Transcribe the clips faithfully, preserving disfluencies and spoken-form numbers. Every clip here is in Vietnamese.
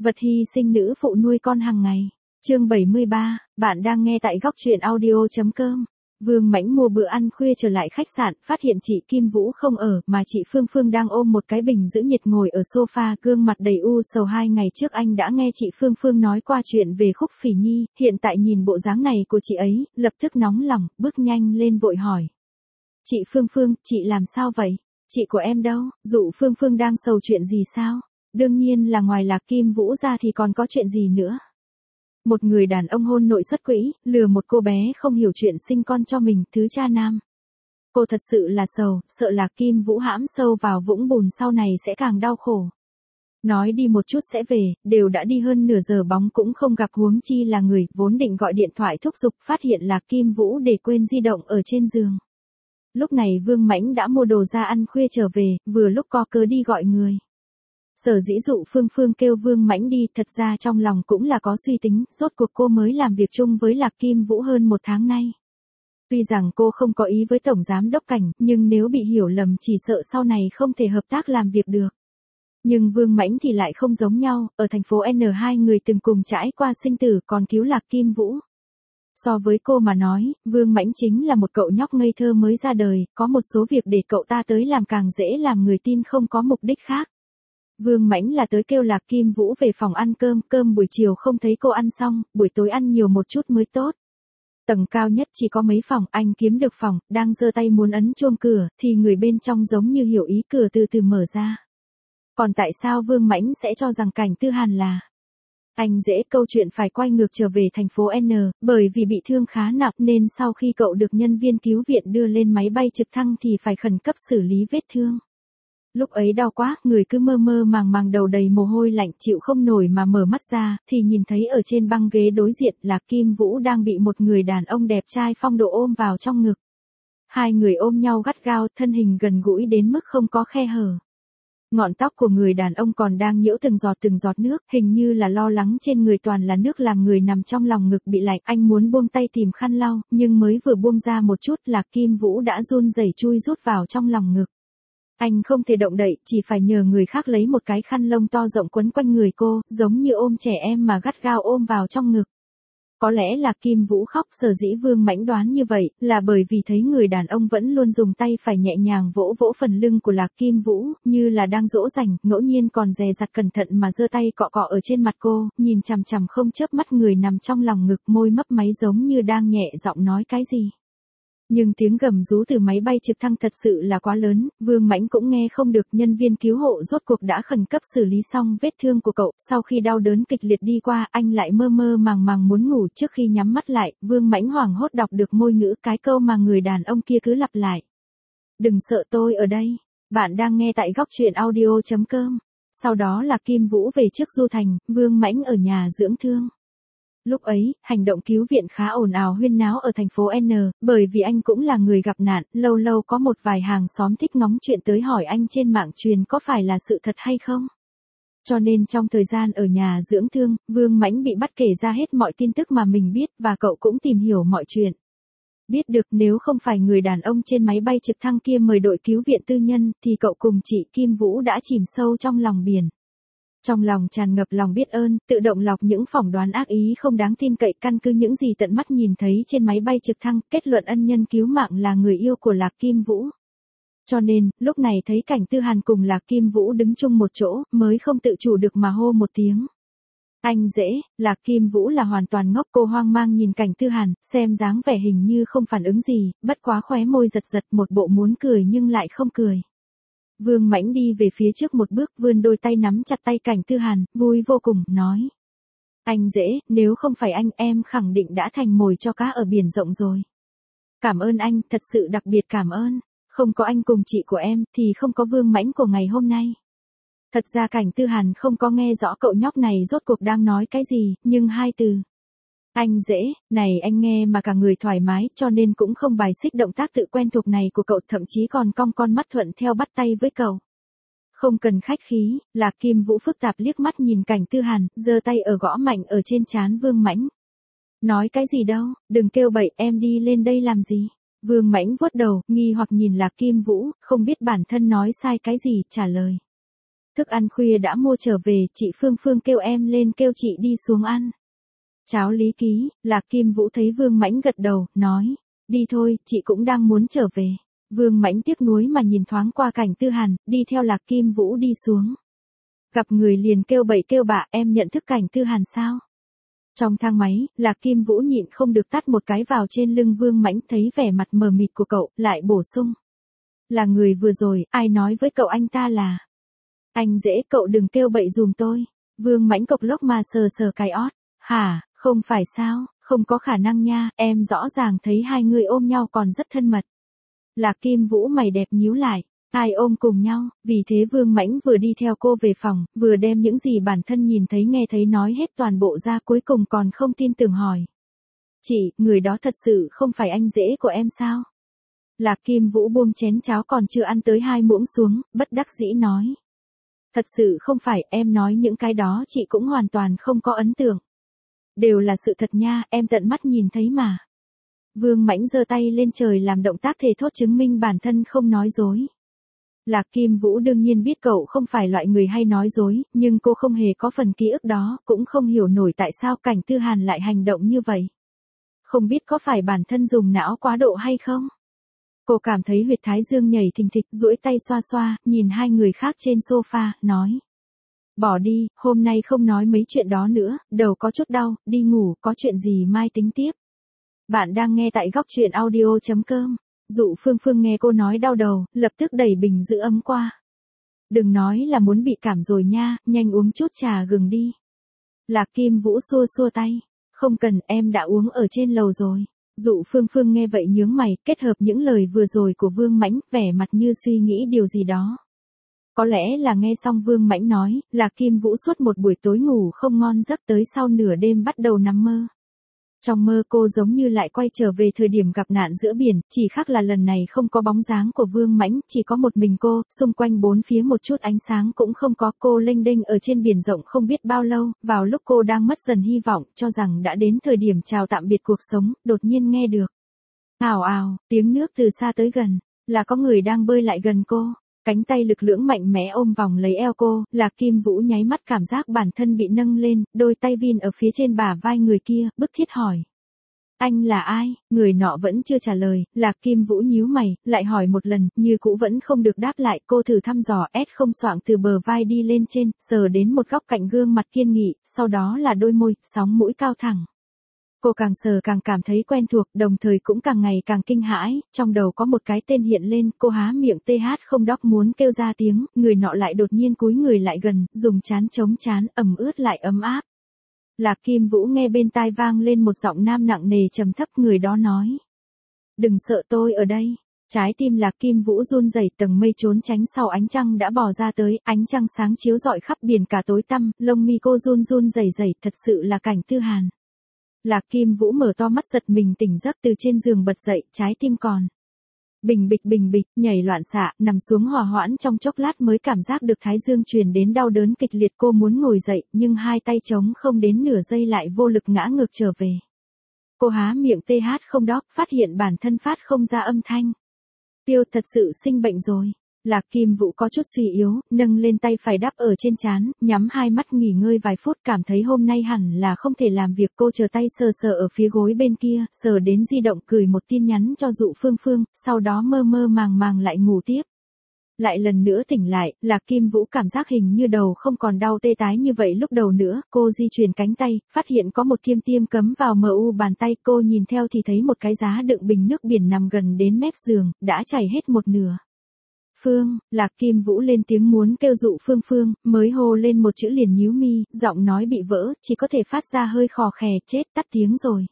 Vật hy sinh nữ phụ nuôi con hàng ngày. Chương bảy mươi ba, bạn đang nghe tại góc truyện audio chấm com. Vương Mãnh mua bữa ăn khuya trở lại khách sạn, phát hiện chị Kim Vũ không ở, mà chị Phương Phương đang ôm một cái bình giữ nhiệt ngồi ở sofa, gương mặt đầy u sầu. Hai ngày trước anh đã nghe chị Phương Phương nói qua chuyện về Khúc Phỉ Nhi, hiện tại nhìn bộ dáng này của chị ấy, lập tức nóng lòng, bước nhanh lên vội hỏi. Chị Phương Phương, chị làm sao vậy? Chị của em đâu? Dụ Phương Phương đang sầu chuyện gì sao? Đương nhiên là ngoài Lạc Kim Vũ ra thì còn có chuyện gì nữa. Một người đàn ông hôn nội xuất quỹ, lừa một cô bé không hiểu chuyện sinh con cho mình, thứ cha nam. Cô thật sự là sầu, sợ Lạc Kim Vũ hãm sâu vào vũng bùn sau này sẽ càng đau khổ. Nói đi một chút sẽ về, đều đã đi hơn nửa giờ bóng cũng không gặp, huống chi là người, vốn định gọi điện thoại thúc giục, phát hiện Lạc Kim Vũ để quên di động ở trên giường. Lúc này Vương Mãnh đã mua đồ ra ăn khuya trở về, vừa lúc có cớ đi gọi người. Sở dĩ dụ Phương Phương kêu Vương Mãnh đi, thật ra trong lòng cũng là có suy tính, rốt cuộc cô mới làm việc chung với Lạc Kim Vũ hơn một tháng nay. Tuy rằng cô không có ý với Tổng Giám Đốc Cảnh, nhưng nếu bị hiểu lầm chỉ sợ sau này không thể hợp tác làm việc được. Nhưng Vương Mãnh thì lại không giống nhau, ở thành phố N hai người từng cùng trải qua sinh tử còn cứu Lạc Kim Vũ. So với cô mà nói, Vương Mãnh chính là một cậu nhóc ngây thơ mới ra đời, có một số việc để cậu ta tới làm càng dễ làm người tin, không có mục đích khác. Vương Mãnh là tới kêu Lạc Kim Vũ về phòng ăn cơm, cơm buổi chiều không thấy cô ăn xong, buổi tối ăn nhiều một chút mới tốt. Tầng cao nhất chỉ có mấy phòng, anh kiếm được phòng, đang giơ tay muốn ấn chuông cửa, thì người bên trong giống như hiểu ý, cửa từ từ mở ra. Còn tại sao Vương Mãnh sẽ cho rằng Cảnh Tư Hàn là... Anh dễ, câu chuyện phải quay ngược trở về thành phố N, bởi vì bị thương khá nặng nên sau khi cậu được nhân viên cứu viện đưa lên máy bay trực thăng thì phải khẩn cấp xử lý vết thương. Lúc ấy đau quá, người cứ mơ mơ màng màng, đầu đầy mồ hôi lạnh, chịu không nổi mà mở mắt ra, thì nhìn thấy ở trên băng ghế đối diện Lạc Kim Vũ đang bị một người đàn ông đẹp trai phong độ ôm vào trong ngực. Hai người ôm nhau gắt gao, thân hình gần gũi đến mức không có khe hở. Ngọn tóc của người đàn ông còn đang nhiễu từng giọt từng giọt nước, hình như là lo lắng trên người toàn là nước làm người nằm trong lòng ngực bị lạnh. Anh muốn buông tay tìm khăn lau, nhưng mới vừa buông ra một chút, Lạc Kim Vũ đã run rẩy chui rút vào trong lòng ngực. Anh không thể động đậy, chỉ phải nhờ người khác lấy một cái khăn lông to rộng quấn quanh người cô, giống như ôm trẻ em mà gắt gao ôm vào trong ngực. Có lẽ là Kim Vũ khóc, sở dĩ Vương Mãnh đoán như vậy, là bởi vì thấy người đàn ông vẫn luôn dùng tay phải nhẹ nhàng vỗ vỗ phần lưng của Lạc Kim Vũ, như là đang dỗ dành, ngẫu nhiên còn dè dặt cẩn thận mà giơ tay cọ cọ ở trên mặt cô, nhìn chằm chằm không chớp mắt người nằm trong lòng ngực, môi mấp máy giống như đang nhẹ giọng nói cái gì. Nhưng tiếng gầm rú từ máy bay trực thăng thật sự là quá lớn, Vương Mãnh cũng nghe không được. Nhân viên cứu hộ rốt cuộc đã khẩn cấp xử lý xong vết thương của cậu, sau khi đau đớn kịch liệt đi qua, anh lại mơ mơ màng màng muốn ngủ. Trước khi nhắm mắt lại, Vương Mãnh hoảng hốt đọc được môi ngữ, cái câu mà người đàn ông kia cứ lặp lại. Đừng sợ, tôi ở đây. Bạn đang nghe tại góc truyện audio chấm com. Sau đó là Kim Vũ về trước Du Thành, Vương Mãnh ở nhà dưỡng thương. Lúc ấy, hành động cứu viện khá ồn ào huyên náo ở thành phố N, bởi vì anh cũng là người gặp nạn, lâu lâu có một vài hàng xóm thích ngóng chuyện tới hỏi anh trên mạng truyền có phải là sự thật hay không. Cho nên trong thời gian ở nhà dưỡng thương, Vương Mãnh bị bắt kể ra hết mọi tin tức mà mình biết, và cậu cũng tìm hiểu mọi chuyện. Biết được nếu không phải người đàn ông trên máy bay trực thăng kia mời đội cứu viện tư nhân, thì cậu cùng chị Kim Vũ đã chìm sâu trong lòng biển. Trong lòng tràn ngập lòng biết ơn, tự động lọc những phỏng đoán ác ý không đáng tin cậy, căn cứ những gì tận mắt nhìn thấy trên máy bay trực thăng, kết luận ân nhân cứu mạng là người yêu của Lạc Kim Vũ. Cho nên, lúc này thấy Cảnh Tư Hàn cùng Lạc Kim Vũ đứng chung một chỗ, mới không tự chủ được mà hô một tiếng. Anh dễ. Lạc Kim Vũ là hoàn toàn ngốc, cô hoang mang nhìn Cảnh Tư Hàn, xem dáng vẻ hình như không phản ứng gì, bất quá khóe môi giật giật, một bộ muốn cười nhưng lại không cười. Vương Mãnh đi về phía trước một bước, vươn đôi tay nắm chặt tay Cảnh Tư Hàn, vui vô cùng, nói. Anh dễ, nếu không phải anh, em khẳng định đã thành mồi cho cá ở biển rộng rồi. Cảm ơn anh, thật sự đặc biệt cảm ơn. Không có anh cùng chị của em, thì không có Vương Mãnh của ngày hôm nay. Thật ra Cảnh Tư Hàn không có nghe rõ cậu nhóc này rốt cuộc đang nói cái gì, nhưng hai từ. Anh dễ, này anh nghe mà cả người thoải mái, cho nên cũng không bài xích động tác tự quen thuộc này của cậu, thậm chí còn cong con mắt thuận theo bắt tay với cậu. Không cần khách khí. Lạc Kim Vũ phức tạp liếc mắt nhìn Cảnh Tư Hàn, giơ tay ở gõ mạnh ở trên trán Vương Mãnh. Nói cái gì đâu, đừng kêu bậy, em đi lên đây làm gì? Vương Mãnh vuốt đầu, nghi hoặc nhìn Lạc Kim Vũ, không biết bản thân nói sai cái gì, trả lời. Thức ăn khuya đã mua trở về, chị Phương Phương kêu em lên kêu chị đi xuống ăn. Cháo lý ký, Lạc Kim Vũ thấy Vương Mãnh gật đầu, nói, đi thôi, chị cũng đang muốn trở về. Vương Mãnh tiếc nuối mà nhìn thoáng qua Cảnh Tư Hàn, đi theo Lạc Kim Vũ đi xuống. Gặp người liền kêu bậy kêu bạ, em nhận thức Cảnh Tư Hàn sao? Trong thang máy, Lạc Kim Vũ nhịn không được tát một cái vào trên lưng Vương Mãnh, thấy vẻ mặt mờ mịt của cậu, lại bổ sung. Là người vừa rồi, ai nói với cậu anh ta là. Anh dễ, cậu đừng kêu bậy dùm tôi. Vương Mãnh cộc lốc mà sờ sờ cái ót. Hả, không phải sao, không có khả năng nha, em rõ ràng thấy hai người ôm nhau còn rất thân mật. Lạc Kim Vũ mày đẹp nhíu lại. Ai ôm cùng nhau, vì thế Vương Mãnh vừa đi theo cô về phòng, vừa đem những gì bản thân nhìn thấy nghe thấy nói hết toàn bộ ra, cuối cùng còn không tin tưởng hỏi. Chị, người đó thật sự không phải anh rể của em sao? Lạc Kim Vũ buông chén cháo còn chưa ăn tới hai muỗng xuống, bất đắc dĩ nói. Thật sự không phải, em nói những cái đó chị cũng hoàn toàn không có ấn tượng. Đều là sự thật nha, em tận mắt nhìn thấy mà. Vương Mãnh giơ tay lên trời làm động tác thề thốt chứng minh bản thân không nói dối. Lạc Kim Vũ đương nhiên biết cậu không phải loại người hay nói dối, nhưng cô không hề có phần ký ức đó, cũng không hiểu nổi tại sao Cảnh Tư Hàn lại hành động như vậy. Không biết có phải bản thân dùng não quá độ hay không? Cô cảm thấy huyệt thái dương nhảy thình thịch, duỗi tay xoa xoa, nhìn hai người khác trên sofa, nói. Bỏ đi, hôm nay không nói mấy chuyện đó nữa, đầu có chút đau, đi ngủ, có chuyện gì mai tính tiếp. Bạn đang nghe tại góc truyện audio chấm com. Dụ Phương Phương nghe cô nói đau đầu, lập tức đẩy bình giữ ấm qua. Đừng nói là muốn bị cảm rồi nha, nhanh uống chút trà gừng đi. Lạc Kim Vũ xua xua tay. Không cần, em đã uống ở trên lầu rồi. Dụ Phương Phương nghe vậy nhướng mày, kết hợp những lời vừa rồi của Vương Mãnh, vẻ mặt như suy nghĩ điều gì đó. Có lẽ là nghe xong Vương Mãnh nói, Lạc Kim Vũ suốt một buổi tối ngủ không ngon giấc, tới sau nửa đêm bắt đầu nằm mơ. Trong mơ cô giống như lại quay trở về thời điểm gặp nạn giữa biển, chỉ khác là lần này không có bóng dáng của Vương Mãnh, chỉ có một mình cô, xung quanh bốn phía một chút ánh sáng cũng không có, cô lênh đênh ở trên biển rộng không biết bao lâu, vào lúc cô đang mất dần hy vọng, cho rằng đã đến thời điểm chào tạm biệt cuộc sống, đột nhiên nghe được. Ào ào, tiếng nước từ xa tới gần, là có người đang bơi lại gần cô. Cánh tay lực lưỡng mạnh mẽ ôm vòng lấy eo cô, Lạc Kim Vũ nháy mắt cảm giác bản thân bị nâng lên, đôi tay vin ở phía trên bả vai người kia, bức thiết hỏi. Anh là ai? Người nọ vẫn chưa trả lời, Lạc Kim Vũ nhíu mày, lại hỏi một lần, như cũ vẫn không được đáp lại, cô thử thăm dò, ép không xoạng từ bờ vai đi lên trên, sờ đến một góc cạnh gương mặt kiên nghị, sau đó là đôi môi, sóng mũi cao thẳng. Cô càng sờ càng cảm thấy quen thuộc, đồng thời cũng càng ngày càng kinh hãi, trong đầu có một cái tên hiện lên, cô há miệng tê hát không đóc muốn kêu ra tiếng, người nọ lại đột nhiên cúi người lại gần, dùng trán chống trán, ẩm ướt lại ấm áp. Lạc Kim Vũ nghe bên tai vang lên một giọng nam nặng nề trầm thấp, người đó nói. Đừng sợ, tôi ở đây. Trái tim Lạc Kim Vũ run rẩy, tầng mây trốn tránh sau ánh trăng đã bò ra tới, ánh trăng sáng chiếu rọi khắp biển cả tối tăm, lông mi cô run run rẩy rẩy, thật sự là Cảnh Tư Hàn. Lạc Kim Vũ mở to mắt giật mình tỉnh giấc, từ trên giường bật dậy, trái tim còn. Bình bịch bình bịch, nhảy loạn xạ, nằm xuống hòa hoãn trong chốc lát mới cảm giác được thái dương truyền đến đau đớn kịch liệt, cô muốn ngồi dậy, nhưng hai tay trống không đến nửa giây lại vô lực ngã ngược trở về. Cô há miệng tê hát không đóc, phát hiện bản thân phát không ra âm thanh. Tiêu thật sự sinh bệnh rồi. Lạc Kim Vũ có chút suy yếu, nâng lên tay phải đắp ở trên trán, nhắm hai mắt nghỉ ngơi vài phút, cảm thấy hôm nay hẳn là không thể làm việc, cô chờ tay sờ sờ ở phía gối bên kia, sờ đến di động gửi một tin nhắn cho Dụ Phương Phương, sau đó mơ mơ màng màng lại ngủ tiếp. Lại lần nữa tỉnh lại, Lạc Kim Vũ cảm giác hình như đầu không còn đau tê tái như vậy lúc đầu nữa, cô di chuyển cánh tay, phát hiện có một kim tiêm cắm vào mờ u bàn tay, cô nhìn theo thì thấy một cái giá đựng bình nước biển nằm gần đến mép giường, đã chảy hết một nửa. Phương, Lạc Kim Vũ lên tiếng muốn kêu Dụ Phương Phương, mới hô lên một chữ liền nhíu mi, giọng nói bị vỡ, chỉ có thể phát ra hơi khò khè, chết, tắt tiếng rồi.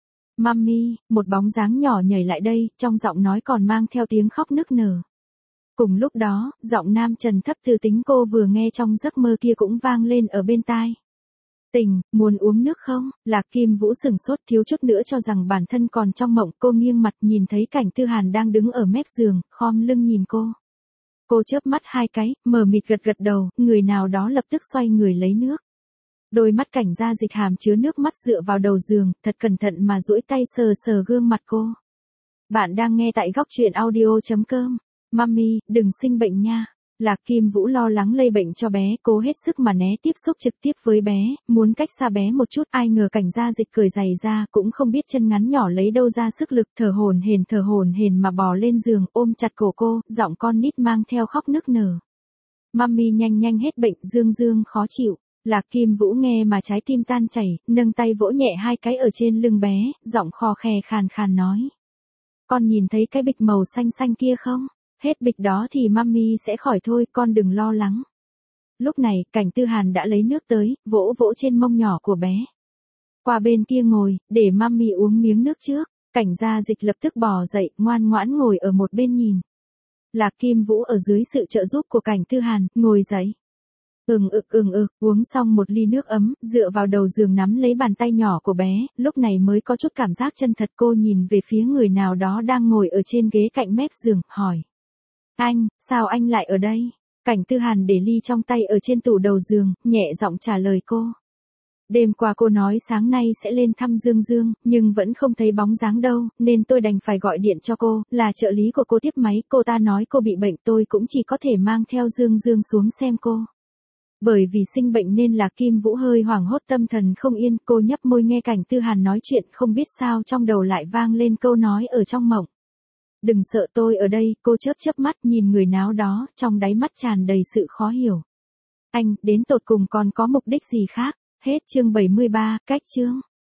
Mummy, một bóng dáng nhỏ nhảy lại đây, trong giọng nói còn mang theo tiếng khóc nức nở. Cùng lúc đó, giọng nam trầm thấp từ tính cô vừa nghe trong giấc mơ kia cũng vang lên ở bên tai. Tình, muốn uống nước không? Lạc Kim Vũ sừng sốt, thiếu chút nữa cho rằng bản thân còn trong mộng, cô nghiêng mặt nhìn thấy Cảnh Tư Hàn đang đứng ở mép giường, khom lưng nhìn cô. Cô chớp mắt hai cái, mờ mịt gật gật đầu, người nào đó lập tức xoay người lấy nước. Đôi mắt Cảnh ra dịch hàm chứa nước mắt dựa vào đầu giường, thật cẩn thận mà duỗi tay sờ sờ gương mặt cô. Bạn đang nghe tại góc truyện audio chấm com. Mummy, đừng sinh bệnh nha. Lạc Kim Vũ lo lắng lây bệnh cho bé, cố hết sức mà né tiếp xúc trực tiếp với bé, muốn cách xa bé một chút, ai ngờ Cảnh Gia Dịch cởi giày ra, cũng không biết chân ngắn nhỏ lấy đâu ra sức lực, thở hổn hển thở hổn hển mà bò lên giường, ôm chặt cổ cô, giọng con nít mang theo khóc nức nở. Mami nhanh nhanh hết bệnh, Dương Dương khó chịu. Lạc Kim Vũ nghe mà trái tim tan chảy, nâng tay vỗ nhẹ hai cái ở trên lưng bé, giọng khò khè khàn khàn nói. Con nhìn thấy cái bịch màu xanh xanh kia không? Hết bịch đó thì mami sẽ khỏi thôi, con đừng lo lắng. Lúc này, Cảnh Tư Hàn đã lấy nước tới, vỗ vỗ trên mông nhỏ của bé. Qua bên kia ngồi, để mami uống miếng nước trước. Cảnh Gia Dịch lập tức bò dậy, ngoan ngoãn ngồi ở một bên nhìn. Lạc Kim Vũ ở dưới sự trợ giúp của Cảnh Tư Hàn, ngồi dậy. Ừng ực ừng ực, uống xong một ly nước ấm, dựa vào đầu giường nắm lấy bàn tay nhỏ của bé, lúc này mới có chút cảm giác chân thật. Cô nhìn về phía người nào đó đang ngồi ở trên ghế cạnh mép giường, hỏi. Anh, sao anh lại ở đây? Cảnh Tư Hàn để ly trong tay ở trên tủ đầu giường, nhẹ giọng trả lời cô. Đêm qua cô nói sáng nay sẽ lên thăm Dương Dương, nhưng vẫn không thấy bóng dáng đâu, nên tôi đành phải gọi điện cho cô, là trợ lý của cô tiếp máy, cô ta nói cô bị bệnh, tôi cũng chỉ có thể mang theo Dương Dương xuống xem cô. Bởi vì sinh bệnh nên là Kim Vũ hơi hoảng hốt, tâm thần không yên, cô nhấp môi nghe Cảnh Tư Hàn nói chuyện, không biết sao trong đầu lại vang lên câu nói ở trong mộng. Đừng sợ, tôi ở đây, cô chớp chớp mắt nhìn người nào đó, trong đáy mắt tràn đầy sự khó hiểu. Anh, đến tột cùng còn có mục đích gì khác? Hết chương bảy mươi ba, cách chương.